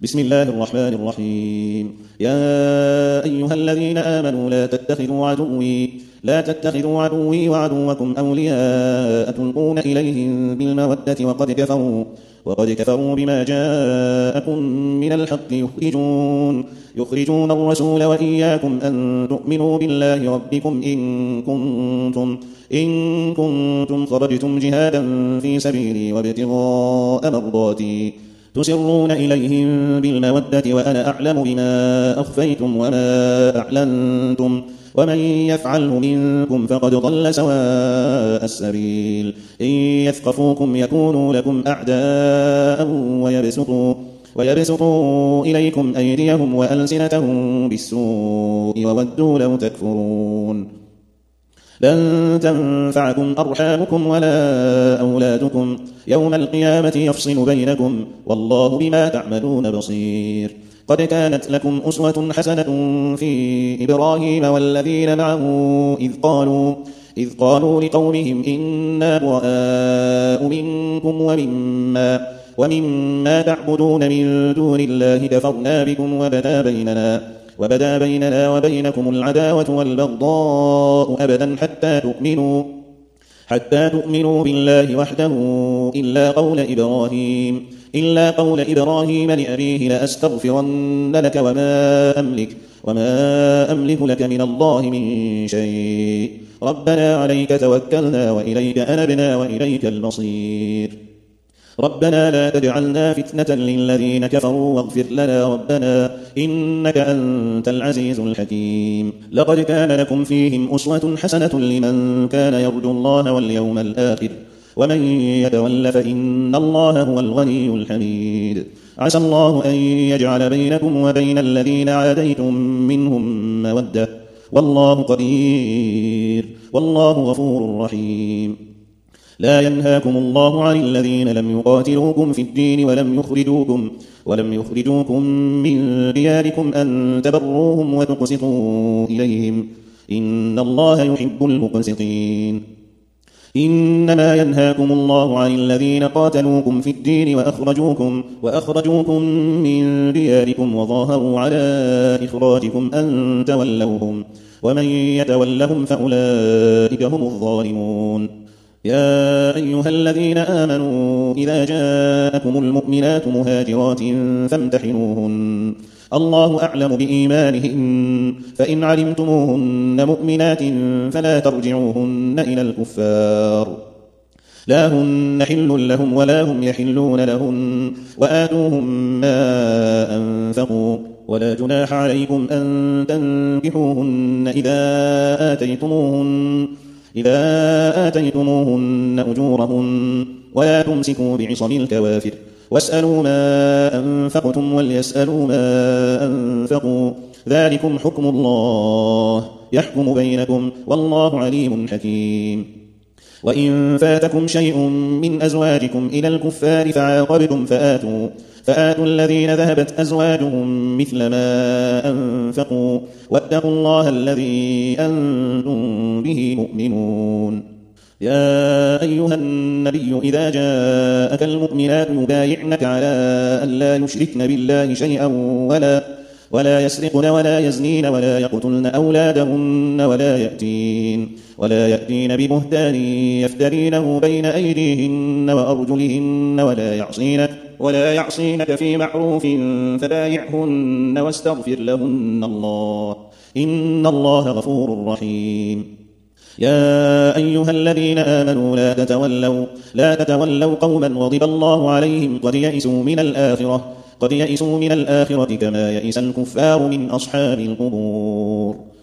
بسم الله الرحمن الرحيم. يا أيها الذين آمنوا لا تتخذوا عدوي وعدوكم أولياء تلقون إليهم بالمودة وقد كفروا بما جاءكم من الحق يخرجون الرسول وإياكم أن تؤمنوا بالله ربكم إن كنتم خرجتم جهادا في سبيلي وابتغاء مرضاتي تسرون إليهم بالمودة وأنا أعلم بما أخفيتم وما أعلنتم ومن يفعله منكم فقد ضل سواء السبيل. إن يثقفوكم يكونوا لكم أعداء ويبسطوا إليكم أيديهم وألسنتهم بالسوء وودوا لو تكفرون. لن تنفعكم أرحامكم ولا أولادكم يوم القيامة يفصل بينكم والله بما تعملون بصير. قد كانت لكم أسوة حسنة في إبراهيم والذين معه إذ قالوا لقومهم إنا براء منكم ومما تعبدون من دون الله كفرنا بكم وبدا بيننا وبينكم العداوة والبغضاء أبدا حتى تؤمنوا بالله وحده إلا قول إبراهيم لأبيه لأستغفرن لك وما أملك لك من الله من شيء ربنا عليك توكلنا وإليك أنبنا وإليك المصير. ربنا لا تجعلنا فتنة للذين كفروا واغفر لنا ربنا إنك أنت العزيز الحكيم. لقد كان لكم فيهم أسوة حسنة لمن كان يرجو الله واليوم الآخر ومن يتول فإن الله هو الغني الحميد. عسى الله أن يجعل بينكم وبين الذين عاديتم منهم مودة والله قدير والله غفور رحيم. لا ينهاكم الله عن الذين لم يقاتلوكم في الدين ولم يخرجوكم من دياركم أن تبروهم وتقسطوا إليهم إن الله يحب المقسطين. إنما ينهاكم الله عن الذين قاتلوكم في الدين وأخرجوكم من دياركم وظاهروا على إخراجكم أن تولوهم ومن يتولهم فأولئك هم الظالمون. يا أيها الذين آمنوا إذا جاءكم المؤمنات مهاجرات فامتحنوهن الله أعلم بإيمانهن فإن علمتموهن مؤمنات فلا ترجعوهن إلى الكفار لا هن حل لهم ولا هم يحلون لهن وآتوهم ما أنفقوا ولا جناح عليكم أن تنكحوهن إذا آتيتموهن أجورهن ولا تمسكوا بعصم الكوافر واسألوا ما أنفقتم وليسألوا ما أنفقوا ذلكم حكم الله يحكم بينكم والله عليم حكيم. وإن فاتكم شيء من أزواجكم إلى الكفار فعاقبتم فآتوا الذين ذهبت أزواجهم مثل ما أنفقوا واتقوا الله الذي أنتم به مؤمنون. يا أيها النبي إذا جاءك المؤمنات يبايعنك على أن لا يشركن بالله شيئا ولا يسرقن ولا يزنين ولا يقتلن أولادهن ولا يأتين ببهتان يفترينه بين أيديهن وأرجلهن ولا يعصينك في معروف فبايعهن واستغفر لهن الله إن الله غفور رحيم. يا أيها الذين آمنوا لا تتولوا قوما غضب الله عليهم قد يئسوا من الآخرة كما يئس الكفار من أصحاب القبور.